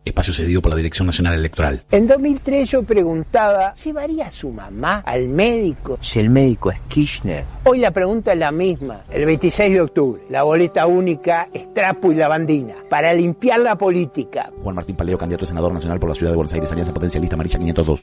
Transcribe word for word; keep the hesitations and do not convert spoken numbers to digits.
Espacio cedido por la Dirección Nacional Electoral. En dos mil tres yo preguntaba, ¿llevaría a su mamá al médico si el médico es Kirchner? Hoy la pregunta es la misma. El veintiséis de octubre, la boleta única, Strapu y Lavandina, para limpiar la política. Juan Martín Paleo, candidato a senador nacional por la ciudad de Buenos Aires, Alianza Potencialista Maricha quinientos dos.